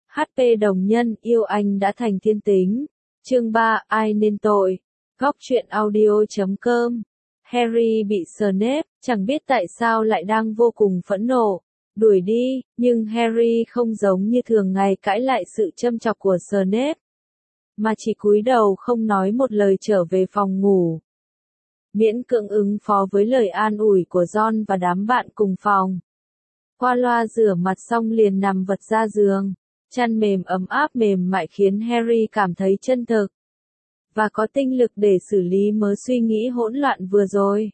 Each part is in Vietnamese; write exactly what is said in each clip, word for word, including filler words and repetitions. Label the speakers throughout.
Speaker 1: hát pê đồng nhân, yêu anh đã thành thiên tính. Chương ba, ai nên tội. Góc truyện audio chấm com. Harry bị Snape, chẳng biết tại sao lại đang vô cùng phẫn nộ, đuổi đi, nhưng Harry không giống như thường ngày cãi lại sự châm chọc của Snape, mà chỉ cúi đầu không nói một lời trở về phòng ngủ. Miễn cưỡng ứng phó với lời an ủi của Ron và đám bạn cùng phòng. Qua loa rửa mặt xong liền nằm vật ra giường. Chăn mềm ấm áp mềm mại khiến Harry cảm thấy chân thực và có tinh lực để xử lý mớ suy nghĩ hỗn loạn vừa rồi.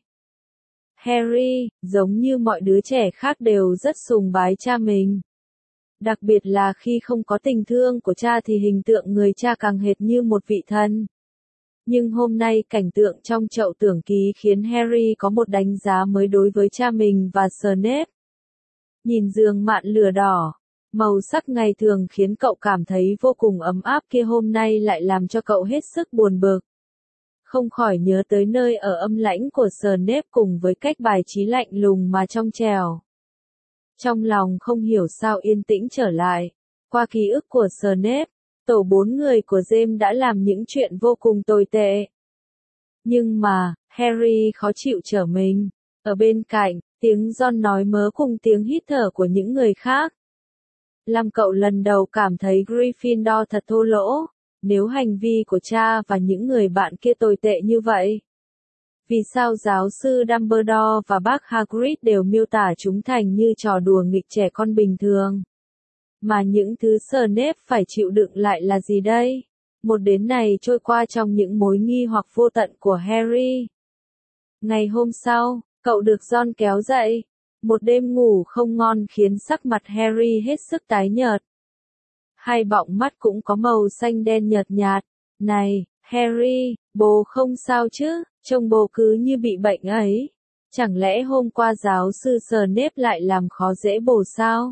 Speaker 1: Harry, giống như mọi đứa trẻ khác đều rất sùng bái cha mình. Đặc biệt là khi không có tình thương của cha thì hình tượng người cha càng hệt như một vị thần. Nhưng hôm nay cảnh tượng trong chậu tưởng ký khiến Harry có một đánh giá mới đối với cha mình và Snape. Nhìn giường mạn lửa đỏ, màu sắc ngày thường khiến cậu cảm thấy vô cùng ấm áp kia hôm nay lại làm cho cậu hết sức buồn bực. Không khỏi nhớ tới nơi ở âm lãnh của Snape cùng với cách bài trí lạnh lùng mà trong trẻo. Trong lòng không hiểu sao yên tĩnh trở lại. Qua ký ức của Snape, tổ bốn người của James đã làm những chuyện vô cùng tồi tệ. Nhưng mà, Harry khó chịu trở mình. Ở bên cạnh, tiếng Ron nói mớ cùng tiếng hít thở của những người khác làm cậu lần đầu cảm thấy Gryffindor thật thô lỗ. Nếu hành vi của cha và những người bạn kia tồi tệ như vậy, vì sao giáo sư Dumbledore và bác Hagrid đều miêu tả chúng thành như trò đùa nghịch trẻ con bình thường? Mà những thứ Snape phải chịu đựng lại là gì đây? Một đến này trôi qua trong những mối nghi hoặc vô tận của Harry. Ngày hôm sau, cậu được Ron kéo dậy. Một đêm ngủ không ngon khiến sắc mặt Harry hết sức tái nhợt. Hai bọng mắt cũng có màu xanh đen nhợt nhạt. Này, Harry, bố không sao chứ, trông bố cứ như bị bệnh ấy. Chẳng lẽ hôm qua giáo sư Snape lại làm khó dễ bố sao?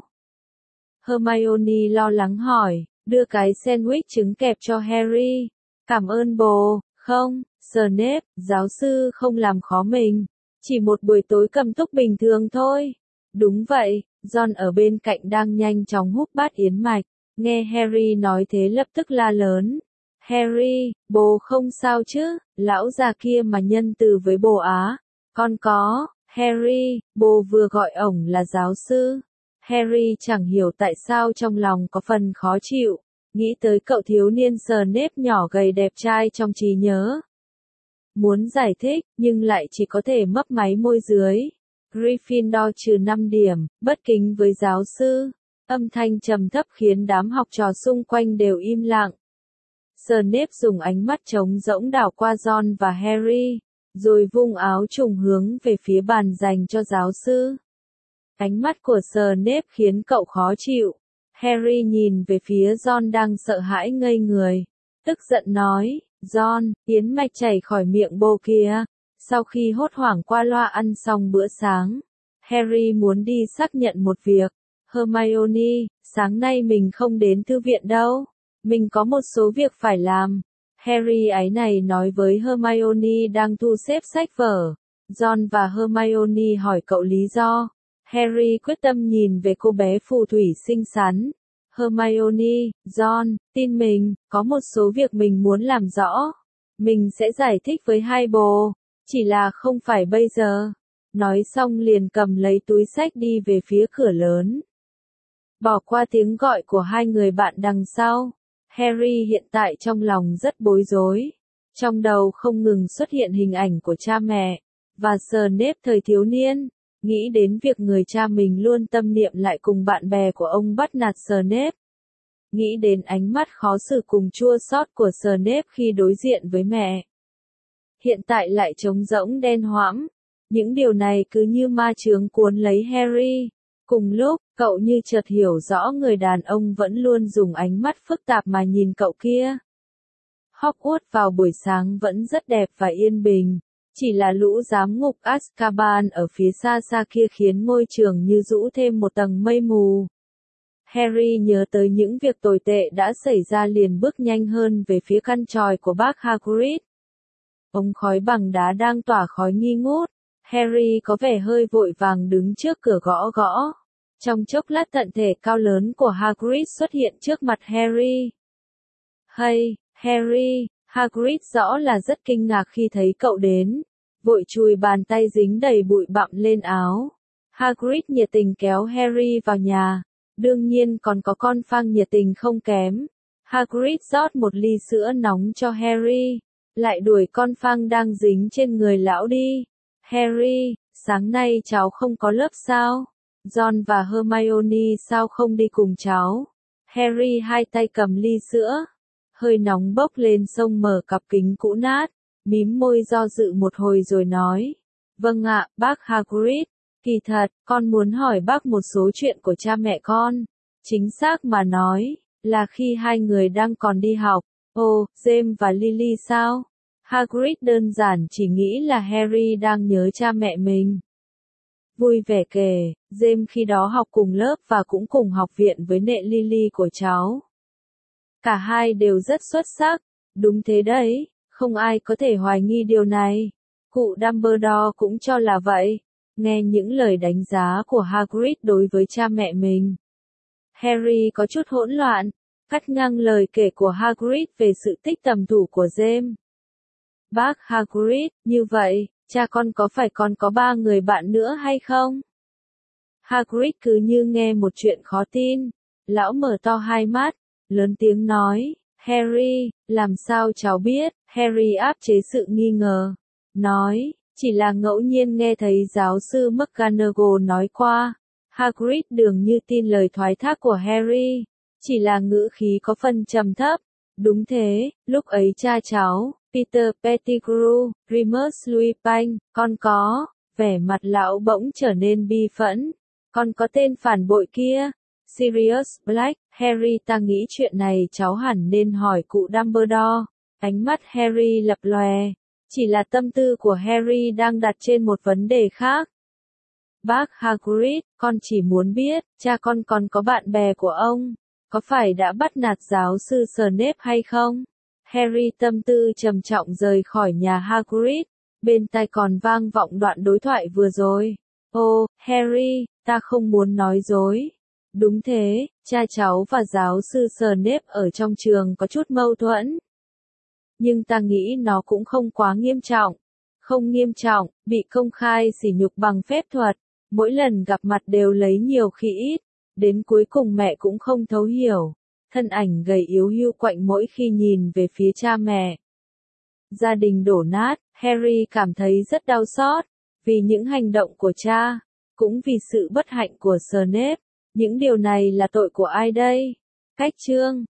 Speaker 1: Hermione lo lắng hỏi, đưa cái sandwich trứng kẹp cho Harry. Cảm ơn bố, không, Snape, giáo sư không làm khó mình. Chỉ một buổi tối cầm túc bình thường thôi. Đúng vậy, Ron ở bên cạnh đang nhanh chóng húp bát yến mạch. Nghe Harry nói thế lập tức la lớn. Harry, bố không sao chứ, lão già kia mà nhân từ với bố á. Con có, Harry, bố vừa gọi ổng là giáo sư. Harry chẳng hiểu tại sao trong lòng có phần khó chịu. Nghĩ tới cậu thiếu niên Snape nhỏ gầy đẹp trai trong trí nhớ. Muốn giải thích, nhưng lại chỉ có thể mấp máy môi dưới. Gryffindor trừ năm điểm, bất kính với giáo sư. Âm thanh trầm thấp khiến đám học trò xung quanh đều im lặng. Snape dùng ánh mắt trống rỗng đảo qua Ron và Harry, rồi vung áo trùng hướng về phía bàn dành cho giáo sư. Ánh mắt của Snape khiến cậu khó chịu. Harry nhìn về phía Ron đang sợ hãi ngây người. Tức giận nói, Ron, yến mạch chảy khỏi miệng bố kia. Sau khi hốt hoảng qua loa ăn xong bữa sáng, Harry muốn đi xác nhận một việc. Hermione, sáng nay mình không đến thư viện đâu. Mình có một số việc phải làm. Harry áy này nói với Hermione đang thu xếp sách vở. Ron và Hermione hỏi cậu lý do. Harry quyết tâm nhìn về cô bé phù thủy xinh xắn. Hermione, Ron, tin mình, có một số việc mình muốn làm rõ. Mình sẽ giải thích với hai bố. Chỉ là không phải bây giờ. Nói xong liền cầm lấy túi sách đi về phía cửa lớn. Bỏ qua tiếng gọi của hai người bạn đằng sau. Harry hiện tại trong lòng rất bối rối. Trong đầu không ngừng xuất hiện hình ảnh của cha mẹ và Snape thời thiếu niên. Nghĩ đến việc người cha mình luôn tâm niệm lại cùng bạn bè của ông bắt nạt Snape. Nghĩ đến ánh mắt khó xử cùng chua xót của Snape khi đối diện với mẹ. Hiện tại lại trống rỗng đen hoãm. Những điều này cứ như ma chướng cuốn lấy Harry. Cùng lúc, cậu như chợt hiểu rõ người đàn ông vẫn luôn dùng ánh mắt phức tạp mà nhìn cậu kia. Hogwarts vào buổi sáng vẫn rất đẹp và yên bình. Chỉ là lũ giám ngục Azkaban ở phía xa xa kia khiến ngôi trường như rũ thêm một tầng mây mù. Harry nhớ tới những việc tồi tệ đã xảy ra liền bước nhanh hơn về phía căn tròi của bác Hagrid. Ống khói bằng đá đang tỏa khói nghi ngút. Harry có vẻ hơi vội vàng đứng trước cửa gõ gõ. Trong chốc lát thân thể cao lớn của Hagrid xuất hiện trước mặt Harry. Hay, Harry, Hagrid rõ là rất kinh ngạc khi thấy cậu đến, vội chùi bàn tay dính đầy bụi bặm lên áo. Hagrid nhiệt tình kéo Harry vào nhà, đương nhiên còn có con Fang nhiệt tình không kém. Hagrid rót một ly sữa nóng cho Harry, lại đuổi con Fang đang dính trên người lão đi. Harry, sáng nay cháu không có lớp sao? Ron và Hermione sao không đi cùng cháu? Harry hai tay cầm ly sữa, hơi nóng bốc lên xông mở cặp kính cũ nát, mím môi do dự một hồi rồi nói. Vâng ạ, bác Hagrid, kỳ thật, con muốn hỏi bác một số chuyện của cha mẹ con. Chính xác mà nói, là khi hai người đang còn đi học. Ồ, James và Lily sao? Hagrid đơn giản chỉ nghĩ là Harry đang nhớ cha mẹ mình. Vui vẻ kể, James khi đó học cùng lớp và cũng cùng học viện với nệ Lily của cháu. Cả hai đều rất xuất sắc. Đúng thế đấy, không ai có thể hoài nghi điều này. Cụ Dumbledore cũng cho là vậy. Nghe những lời đánh giá của Hagrid đối với cha mẹ mình, Harry có chút hỗn loạn, cắt ngang lời kể của Hagrid về sự tích tầm thủ của James. Bác Hagrid, như vậy, cha con có phải còn có ba người bạn nữa hay không? Hagrid cứ như nghe một chuyện khó tin. Lão mở to hai mắt, lớn tiếng nói, Harry, làm sao cháu biết? Harry áp chế sự nghi ngờ, nói, chỉ là ngẫu nhiên nghe thấy giáo sư McGonagall nói qua. Hagrid dường như tin lời thoái thác của Harry, chỉ là ngữ khí có phần trầm thấp. Đúng thế, lúc ấy cha cháu, Peter Pettigrew, Remus Lupin, con có, vẻ mặt lão bỗng trở nên bi phẫn. Con có tên phản bội kia, Sirius Black. Harry, ta nghĩ chuyện này cháu hẳn nên hỏi cụ Dumbledore. Ánh mắt Harry lập lòe, chỉ là tâm tư của Harry đang đặt trên một vấn đề khác. Bác Hagrid, con chỉ muốn biết, cha con còn có bạn bè của ông, có phải đã bắt nạt giáo sư Snape hay không? Harry tâm tư trầm trọng rời khỏi nhà Hagrid, bên tai còn vang vọng đoạn đối thoại vừa rồi. Ô, Harry, ta không muốn nói dối. Đúng thế, cha cháu và giáo sư Snape ở trong trường có chút mâu thuẫn. Nhưng ta nghĩ nó cũng không quá nghiêm trọng. Không nghiêm trọng, bị công khai sỉ nhục bằng phép thuật. Mỗi lần gặp mặt đều lấy nhiều khi ít. Đến cuối cùng mẹ cũng không thấu hiểu. Thân ảnh gầy yếu hưu quạnh mỗi khi nhìn về phía cha mẹ. Gia đình đổ nát, Harry cảm thấy rất đau xót. Vì những hành động của cha, cũng vì sự bất hạnh của Snape. Những điều này là tội của ai đây? Cách chương